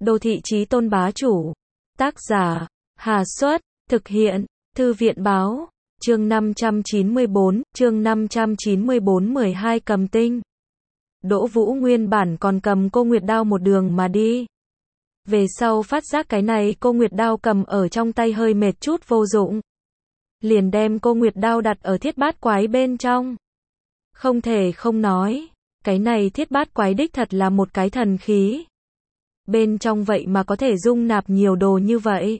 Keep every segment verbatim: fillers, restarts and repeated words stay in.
Đô thị chí tôn bá chủ. Tác giả, Hà Xuất, thực hiện, Thư viện báo, chương năm trăm chín mươi bốn, chương năm trăm chín mươi bốn mười hai cầm tinh. Đỗ Vũ nguyên bản còn cầm cô Nguyệt đao một đường mà đi. Về sau phát giác cái này cô Nguyệt đao cầm ở trong tay hơi mệt chút vô dụng. Liền đem cô Nguyệt đao đặt ở thiết bát quái bên trong. Không thể không nói, cái này thiết bát quái đích thật là một cái thần khí. Bên trong vậy mà có thể dung nạp nhiều đồ như vậy.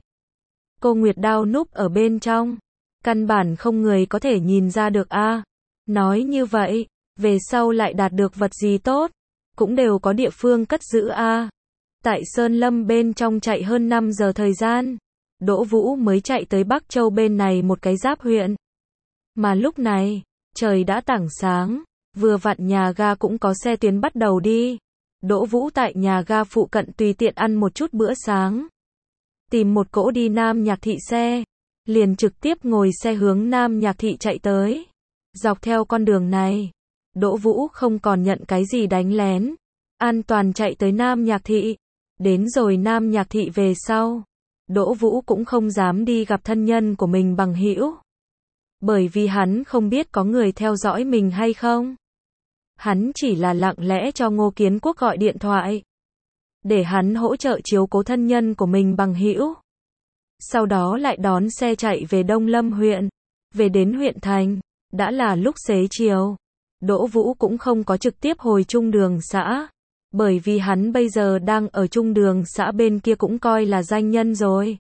Cô Nguyệt đao núp ở bên trong, căn bản không người có thể nhìn ra được a. À, nói như vậy, về sau lại đạt được vật gì tốt, cũng đều có địa phương cất giữ a. À, tại Sơn Lâm bên trong chạy hơn năm giờ thời gian, Đỗ Vũ mới chạy tới Bắc Châu bên này một cái giáp huyện. Mà lúc này, trời đã tảng sáng, vừa vặn nhà ga cũng có xe tuyến bắt đầu đi. Đỗ Vũ tại nhà ga phụ cận tùy tiện ăn một chút bữa sáng. Tìm một cỗ đi Nam Nhạc Thị xe, liền trực tiếp ngồi xe hướng Nam Nhạc Thị chạy tới. Dọc theo con đường này, Đỗ Vũ không còn nhận cái gì đánh lén, an toàn chạy tới Nam Nhạc Thị. Đến rồi Nam Nhạc Thị về sau, Đỗ Vũ cũng không dám đi gặp thân nhân của mình bằng hữu, bởi vì hắn không biết có người theo dõi mình hay không. Hắn chỉ là lặng lẽ cho Ngô Kiến Quốc gọi điện thoại, để hắn hỗ trợ chiếu cố thân nhân của mình bằng hữu. Sau đó lại đón xe chạy về Đông Lâm huyện. Về đến huyện thành, đã là lúc xế chiều. Đỗ Vũ cũng không có trực tiếp hồi Trung Đường xã, bởi vì hắn bây giờ đang ở Trung Đường xã bên kia cũng coi là danh nhân rồi.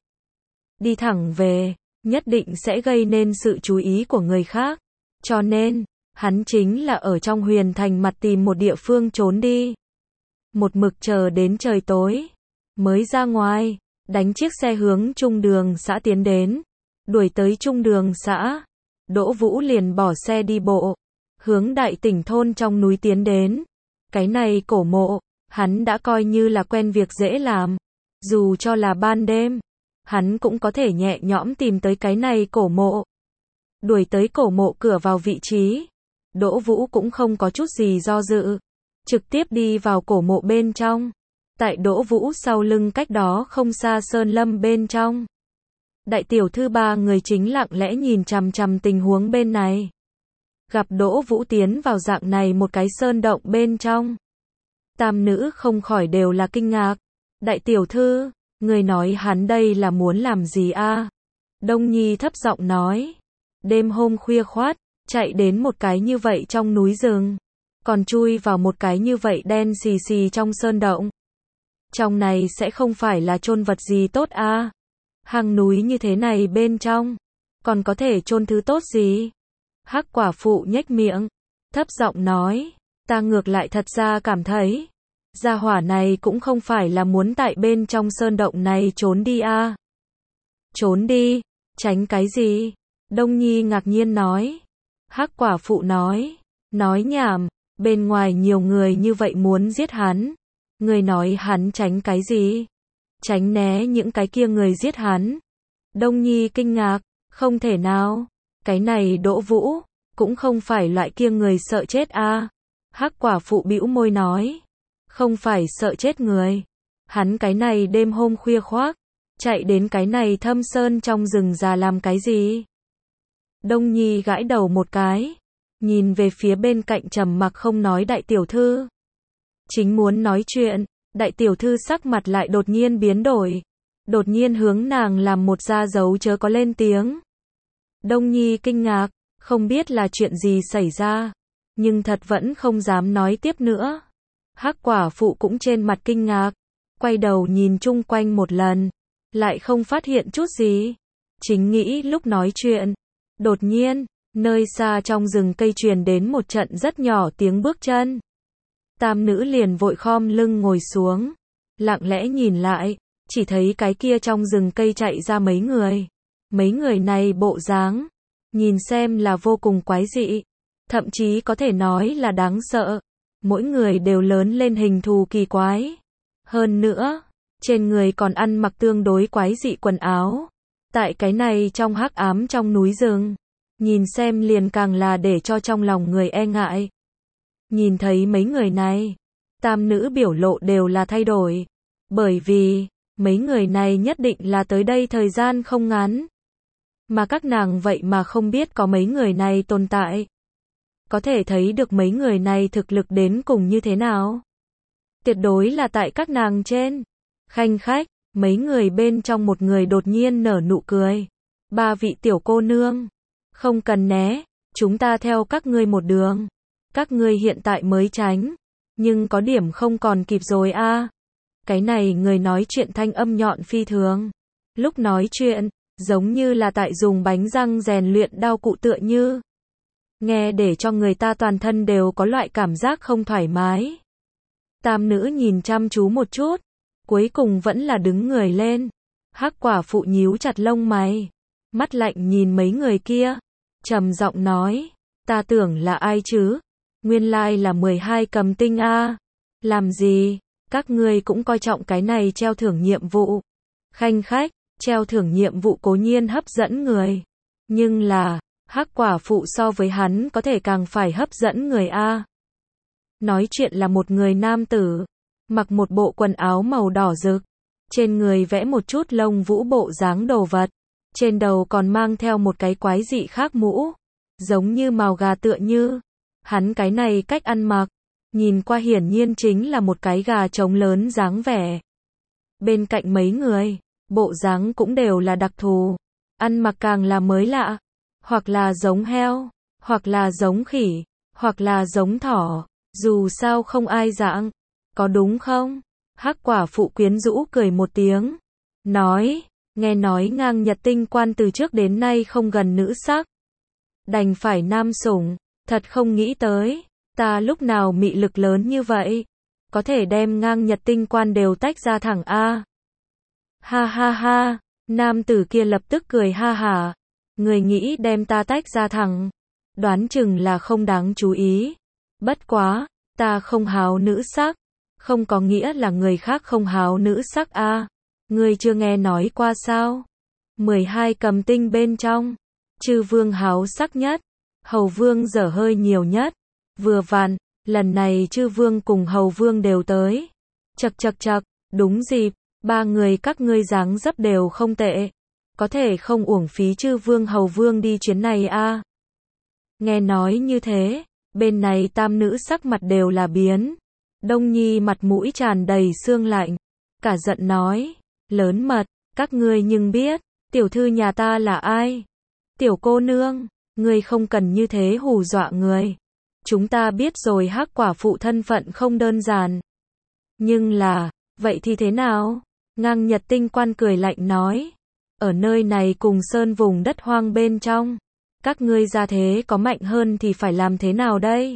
Đi thẳng về, nhất định sẽ gây nên sự chú ý của người khác. Cho nên, hắn chính là ở trong Huyền Thành mặt tìm một địa phương trốn đi. Một mực chờ đến trời tối, mới ra ngoài, đánh chiếc xe hướng Trung Đường xã tiến đến. Đuổi tới Trung Đường xã, Đỗ Vũ liền bỏ xe đi bộ, hướng Đại Tỉnh thôn trong núi tiến đến. Cái này cổ mộ, hắn đã coi như là quen việc dễ làm. Dù cho là ban đêm, hắn cũng có thể nhẹ nhõm tìm tới cái này cổ mộ. Đuổi tới cổ mộ cửa vào vị trí, Đỗ Vũ cũng không có chút gì do dự, trực tiếp đi vào cổ mộ bên trong. Tại Đỗ Vũ sau lưng cách đó không xa Sơn Lâm bên trong, đại tiểu thư ba người chính lặng lẽ nhìn chằm chằm tình huống bên này. Gặp Đỗ Vũ tiến vào dạng này một cái sơn động bên trong, tam nữ không khỏi đều là kinh ngạc. Đại tiểu thư, người nói hắn đây là muốn làm gì a? À? Đông Nhi thấp giọng nói, đêm hôm khuya khoát, chạy đến một cái như vậy trong núi rừng, còn chui vào một cái như vậy đen xì xì trong sơn động. Trong này sẽ không phải là chôn vật gì tốt a? À? Hang núi như thế này bên trong, còn có thể chôn thứ tốt gì? Hắc quả phụ nhếch miệng, thấp giọng nói, ta ngược lại thật ra cảm thấy, gia hỏa này cũng không phải là muốn tại bên trong sơn động này trốn đi a. À? Trốn đi, tránh cái gì? Đông Nhi ngạc nhiên nói. Hắc quả phụ nói, nói nhảm, bên ngoài nhiều người như vậy muốn giết hắn. Người nói hắn tránh cái gì? Tránh né những cái kia người giết hắn. Đông Nhi kinh ngạc, không thể nào, cái này Đỗ Vũ, cũng không phải loại kia người sợ chết a. À? Hắc quả phụ bĩu môi nói, không phải sợ chết người. Hắn cái này đêm hôm khuya khoác, chạy đến cái này thâm sơn trong rừng già làm cái gì? Đông Nhi gãi đầu một cái, nhìn về phía bên cạnh trầm mặc không nói đại tiểu thư. Chính muốn nói chuyện, đại tiểu thư sắc mặt lại đột nhiên biến đổi, đột nhiên hướng nàng làm một ra dấu chớ có lên tiếng. Đông Nhi kinh ngạc, không biết là chuyện gì xảy ra, nhưng thật vẫn không dám nói tiếp nữa. Hắc quả phụ cũng trên mặt kinh ngạc, quay đầu nhìn chung quanh một lần, lại không phát hiện chút gì. Chính nghĩ lúc nói chuyện, đột nhiên, nơi xa trong rừng cây truyền đến một trận rất nhỏ tiếng bước chân. Tam nữ liền vội khom lưng ngồi xuống, lặng lẽ nhìn lại, chỉ thấy cái kia trong rừng cây chạy ra mấy người. Mấy người này bộ dáng, nhìn xem là vô cùng quái dị, thậm chí có thể nói là đáng sợ. Mỗi người đều lớn lên hình thù kỳ quái. Hơn nữa, trên người còn ăn mặc tương đối quái dị quần áo. Tại cái này trong hắc ám trong núi rừng, nhìn xem liền càng là để cho trong lòng người e ngại. Nhìn thấy mấy người này, tam nữ biểu lộ đều là thay đổi. Bởi vì, mấy người này nhất định là tới đây thời gian không ngắn. Mà các nàng vậy mà không biết có mấy người này tồn tại. Có thể thấy được mấy người này thực lực đến cùng như thế nào. Tuyệt đối là tại các nàng trên. Khanh khách, mấy người bên trong một người đột nhiên nở nụ cười. Ba vị tiểu cô nương, không cần né, chúng ta theo các ngươi một đường. Các ngươi hiện tại mới tránh, nhưng có điểm không còn kịp rồi a. Cái này người nói chuyện thanh âm nhọn phi thường. Lúc nói chuyện, giống như là tại dùng bánh răng rèn luyện đao cụ tựa như. Nghe để cho người ta toàn thân đều có loại cảm giác không thoải mái. Tam nữ nhìn chăm chú một chút, cuối cùng vẫn là đứng người lên. Hắc quả phụ nhíu chặt lông mày, mắt lạnh nhìn mấy người kia, trầm giọng nói, ta tưởng là ai chứ? Nguyên lai là mười hai cầm tinh a. Làm gì? Các ngươi cũng coi trọng cái này treo thưởng nhiệm vụ. Khanh khách, treo thưởng nhiệm vụ cố nhiên hấp dẫn người. Nhưng là, hắc quả phụ so với hắn có thể càng phải hấp dẫn người a. Nói chuyện là một người nam tử, mặc một bộ quần áo màu đỏ rực, trên người vẽ một chút lông vũ bộ dáng đồ vật, trên đầu còn mang theo một cái quái dị khác mũ, giống như mào gà tựa như. Hắn cái này cách ăn mặc, nhìn qua hiển nhiên chính là một cái gà trống lớn dáng vẻ. Bên cạnh mấy người, bộ dáng cũng đều là đặc thù, ăn mặc càng là mới lạ, hoặc là giống heo, hoặc là giống khỉ, hoặc là giống thỏ, dù sao không ai dạng, có đúng không? Hắc quả phụ quyến rũ cười một tiếng, nói, nghe nói ngang nhật tinh quan từ trước đến nay không gần nữ sắc, đành phải nam sủng, thật không nghĩ tới, ta lúc nào mị lực lớn như vậy, có thể đem ngang nhật tinh quan đều tách ra thẳng a. Ha ha ha, nam tử kia lập tức cười ha hả, người nghĩ đem ta tách ra thẳng, đoán chừng là không đáng chú ý, bất quá, ta không háo nữ sắc, không có nghĩa là người khác không háo nữ sắc a. Ngươi chưa nghe nói qua sao? mười hai cầm tinh bên trong, chư vương háo sắc nhất, hầu vương dở hơi nhiều nhất. Vừa vặn, lần này chư vương cùng hầu vương đều tới. Chậc chậc chậc, đúng dịp, ba người các ngươi dáng dấp đều không tệ. Có thể không uổng phí chư vương hầu vương đi chuyến này a. Nghe nói như thế, bên này tam nữ sắc mặt đều là biến. Đông Nhi mặt mũi tràn đầy sương lạnh, cả giận nói, lớn mật, các ngươi nhưng biết, tiểu thư nhà ta là ai? Tiểu cô nương, ngươi không cần như thế hù dọa người. Chúng ta biết rồi hắc quả phụ thân phận không đơn giản. Nhưng là, vậy thì thế nào? Ngang nhật tinh quan cười lạnh nói, ở nơi này cùng sơn vùng đất hoang bên trong, các ngươi ra thế có mạnh hơn thì phải làm thế nào đây?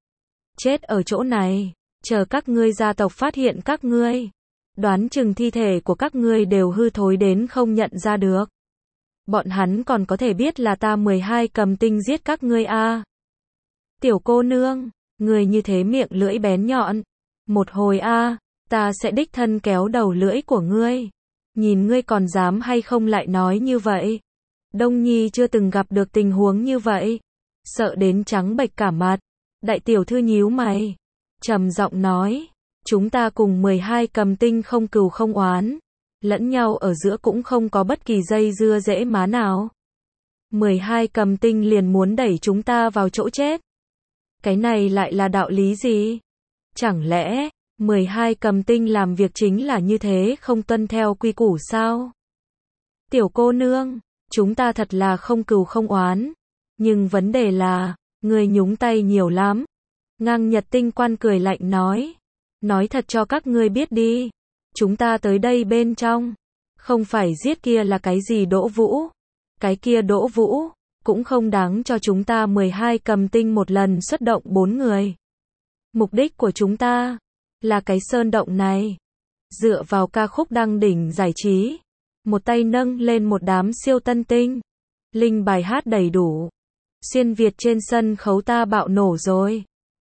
Chết ở chỗ này, chờ các ngươi gia tộc phát hiện các ngươi, đoán chừng thi thể của các ngươi đều hư thối đến không nhận ra được. Bọn hắn còn có thể biết là ta mười hai cầm tinh giết các ngươi a. À. Tiểu cô nương, người như thế miệng lưỡi bén nhọn, một hồi a, à, ta sẽ đích thân kéo đầu lưỡi của ngươi. Nhìn ngươi còn dám hay không lại nói như vậy. Đông Nhi chưa từng gặp được tình huống như vậy, sợ đến trắng bệch cả mặt. Đại tiểu thư nhíu mày, trầm giọng nói, chúng ta cùng mười hai cầm tinh không cừu không oán, lẫn nhau ở giữa cũng không có bất kỳ dây dưa dễ má nào. mười hai cầm tinh liền muốn đẩy chúng ta vào chỗ chết. Cái này lại là đạo lý gì? Chẳng lẽ, mười hai cầm tinh làm việc chính là như thế không tuân theo quy củ sao? Tiểu cô nương, chúng ta thật là không cừu không oán, nhưng vấn đề là, người nhúng tay nhiều lắm. Ngang nhật tinh quan cười lạnh nói, nói thật cho các ngươi biết đi, chúng ta tới đây bên trong, không phải giết kia là cái gì Đỗ Vũ, cái kia Đỗ Vũ, cũng không đáng cho chúng ta mười hai cầm tinh một lần xuất động bốn người. Mục đích của chúng ta, là cái sơn động này, dựa vào ca khúc đăng đỉnh giải trí, một tay nâng lên một đám siêu tân tinh, linh bài hát đầy đủ, xuyên Việt trên sân khấu ta bạo nổ rồi.